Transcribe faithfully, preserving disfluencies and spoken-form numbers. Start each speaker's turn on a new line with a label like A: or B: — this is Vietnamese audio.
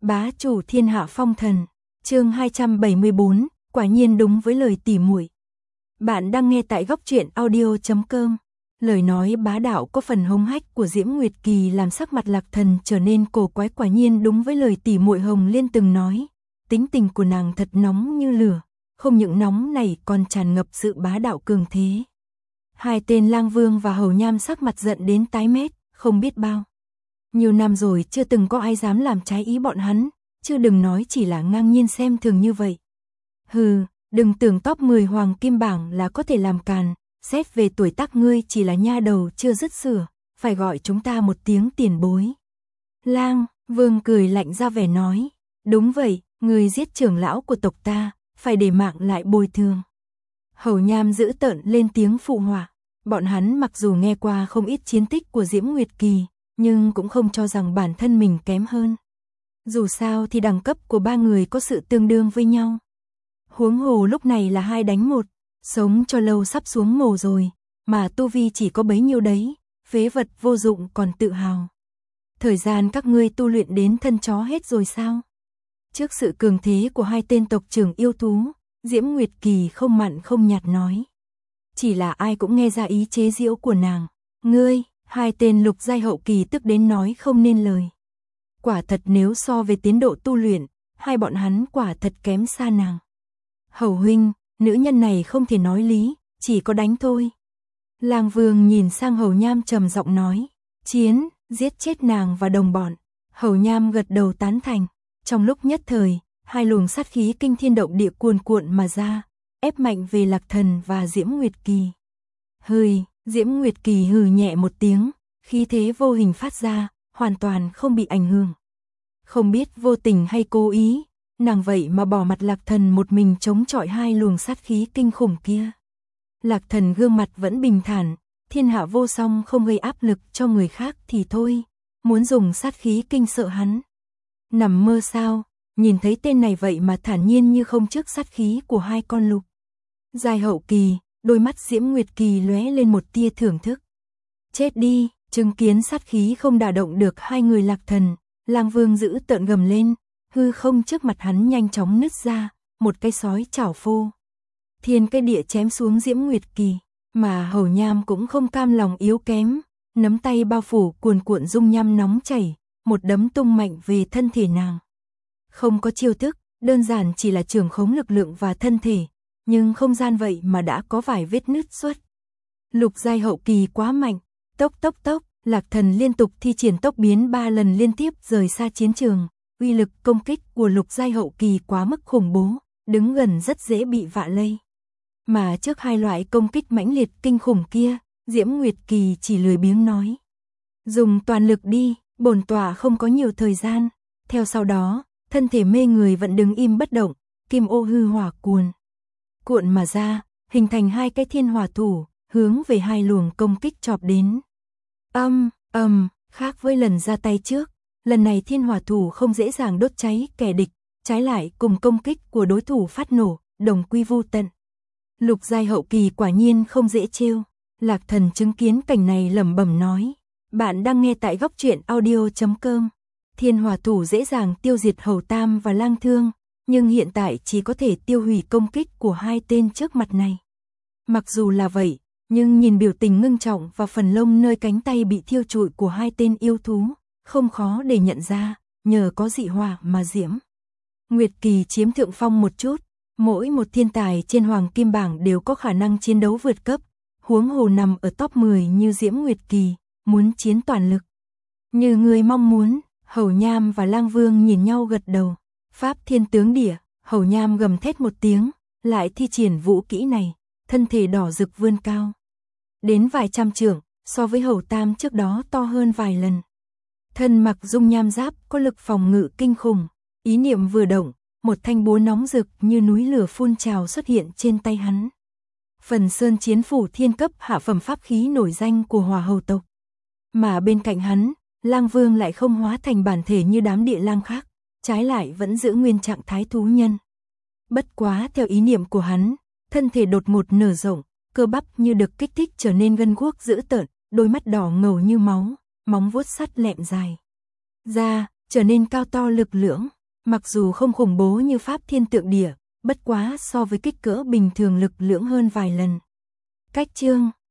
A: Bá chủ thiên hạ phong thần, chương hai trăm bảy mươi bốn, quả nhiên đúng với lời tỉ muội. Bạn đang nghe tại góc truyện audio chấm com. Lời nói bá đạo có phần hống hách của Diễm Nguyệt Kỳ làm sắc mặt Lạc Thần trở nên cổ quái, quả nhiên đúng với lời tỉ muội Hồng Liên từng nói. Tính tình của nàng thật nóng như lửa, không những nóng này còn tràn ngập sự bá đạo cường thế. Hai tên Lang Vương và Hầu Nham sắc mặt giận đến tái mét, không biết bao nhiều năm rồi chưa từng có ai dám làm trái ý bọn hắn, chứ đừng nói chỉ là ngang nhiên xem thường như vậy. Hừ, đừng tưởng top mười hoàng kim bảng là có thể làm càn, xét về tuổi tác ngươi chỉ là nha đầu chưa dứt sửa, phải gọi chúng ta một tiếng tiền bối. Lang Vương cười lạnh ra vẻ nói, đúng vậy, ngươi giết trưởng lão của tộc ta, phải để mạng lại bồi thường. Hầu Nham giữ tợn lên tiếng phụ họa, bọn hắn mặc dù nghe qua không ít chiến tích của Diễm Nguyệt Kỳ, nhưng cũng không cho rằng bản thân mình kém hơn. Dù sao thì đẳng cấp của ba người có sự tương đương với nhau. Huống hồ lúc này là hai đánh một, sống cho lâu sắp xuống mồ rồi, mà tu vi chỉ có bấy nhiêu đấy, phế vật vô dụng còn tự hào. Thời gian các ngươi tu luyện đến thân chó hết rồi sao? Trước sự cường thế của hai tên tộc trưởng yêu thú, Diễm Nguyệt Kỳ không mặn không nhạt nói. Chỉ là ai cũng nghe ra ý chế giễu của nàng. Ngươi, hai tên lục giai hậu kỳ tức đến nói không nên lời. Quả thật nếu so về tiến độ tu luyện, hai bọn hắn quả thật kém xa nàng. Hầu huynh, nữ nhân này không thể nói lý, chỉ có đánh thôi. Lang Vương nhìn sang Hầu Nham trầm giọng nói, chiến, giết chết nàng và đồng bọn. Hầu Nham gật đầu tán thành. Trong lúc nhất thời, hai luồng sát khí kinh thiên động địa cuồn cuộn mà ra, ép mạnh về Lạc Thần và Diễm Nguyệt Kỳ. Hời, Diễm Nguyệt Kỳ hừ nhẹ một tiếng, khí thế vô hình phát ra, hoàn toàn không bị ảnh hưởng. Không biết vô tình hay cố ý, nàng vậy mà bỏ mặt Lạc Thần một mình chống chọi hai luồng sát khí kinh khủng kia. Lạc Thần gương mặt vẫn bình thản, thiên hạ vô song không gây áp lực cho người khác thì thôi, muốn dùng sát khí kinh sợ hắn. Nằm mơ sao, nhìn thấy tên này vậy mà thản nhiên như không trước sát khí của hai con lục giai hậu kỳ, đôi mắt Diễm Nguyệt Kỳ lóe lên một tia thưởng thức. Chết đi, chứng kiến sát khí không đả động được hai người Lạc Thần, Lang Vương giữ tợn gầm lên, hư không trước mặt hắn nhanh chóng nứt ra, một cây sói chảo phô. Thiên cây địa chém xuống Diễm Nguyệt Kỳ, mà Hầu Nham cũng không cam lòng yếu kém, nắm tay bao phủ cuồn cuộn dung nham nóng chảy, một đấm tung mạnh về thân thể nàng. Không có chiêu thức, đơn giản chỉ là trường khống lực lượng và thân thể, nhưng không gian vậy mà đã có vài vết nứt xuất. Lục giai hậu kỳ quá mạnh, tốc tốc tốc, Lạc Thần liên tục thi triển tốc biến ba lần liên tiếp rời xa chiến trường, uy lực công kích của lục giai hậu kỳ quá mức khủng bố, đứng gần rất dễ bị vạ lây. Mà trước hai loại công kích mãnh liệt kinh khủng kia, Diễm Nguyệt Kỳ chỉ lười biếng nói. Dùng toàn lực đi, bổn tọa không có nhiều thời gian. Theo sau đó, thân thể mê người vẫn đứng im bất động, kim ô hư hỏa cuồn cuộn mà ra, hình thành hai cái thiên hỏa thủ, hướng về hai luồng công kích chộp đến. Âm, ầm, khác với lần ra tay trước, lần này thiên hỏa thủ không dễ dàng đốt cháy kẻ địch, trái lại cùng công kích của đối thủ phát nổ, đồng quy vu tận. Lục giai hậu kỳ quả nhiên không dễ trêu. Lạc Thần chứng kiến cảnh này lẩm bẩm nói, bạn đang nghe tại góc truyện audio chấm com. Thiên hỏa thủ dễ dàng tiêu diệt Hầu Tam và Lang Thương, nhưng hiện tại chỉ có thể tiêu hủy công kích của hai tên trước mặt này. Mặc dù là vậy, nhưng nhìn biểu tình ngưng trọng và phần lông nơi cánh tay bị thiêu trụi của hai tên yêu thú, không khó để nhận ra, nhờ có dị hỏa mà Diễm Nguyệt Kỳ chiếm thượng phong một chút, mỗi một thiên tài trên hoàng kim bảng đều có khả năng chiến đấu vượt cấp, huống hồ nằm ở top mười như Diễm Nguyệt Kỳ, muốn chiến toàn lực. Như người mong muốn, Hầu Nham và Lang Vương nhìn nhau gật đầu. Pháp thiên tướng địa, Hầu Nham gầm thét một tiếng, lại thi triển vũ kỹ này, thân thể đỏ rực vươn cao. Đến vài trăm trượng, so với Hầu Tam trước đó to hơn vài lần. Thân mặc dung nham giáp có lực phòng ngự kinh khủng, ý niệm vừa động, một thanh búa nóng rực như núi lửa phun trào xuất hiện trên tay hắn. Phần sơn chiến phủ thiên cấp hạ phẩm pháp khí nổi danh của Hỏa Hầu tộc. Mà bên cạnh hắn, Lang Vương lại không hóa thành bản thể như đám địa lang khác, trái lại vẫn giữ nguyên trạng thái thú nhân. Bất quá theo ý niệm của hắn, thân thể đột ngột nở rộng, cơ bắp như được kích thích trở nên gân guốc dữ tợn, đôi mắt đỏ ngầu như máu, móng vuốt sắt lẹm dài. Ra, trở nên cao to lực lưỡng, mặc dù không khủng bố như Pháp Thiên Tượng Địa, bất quá so với kích cỡ bình thường lực lưỡng hơn vài lần. Cách chương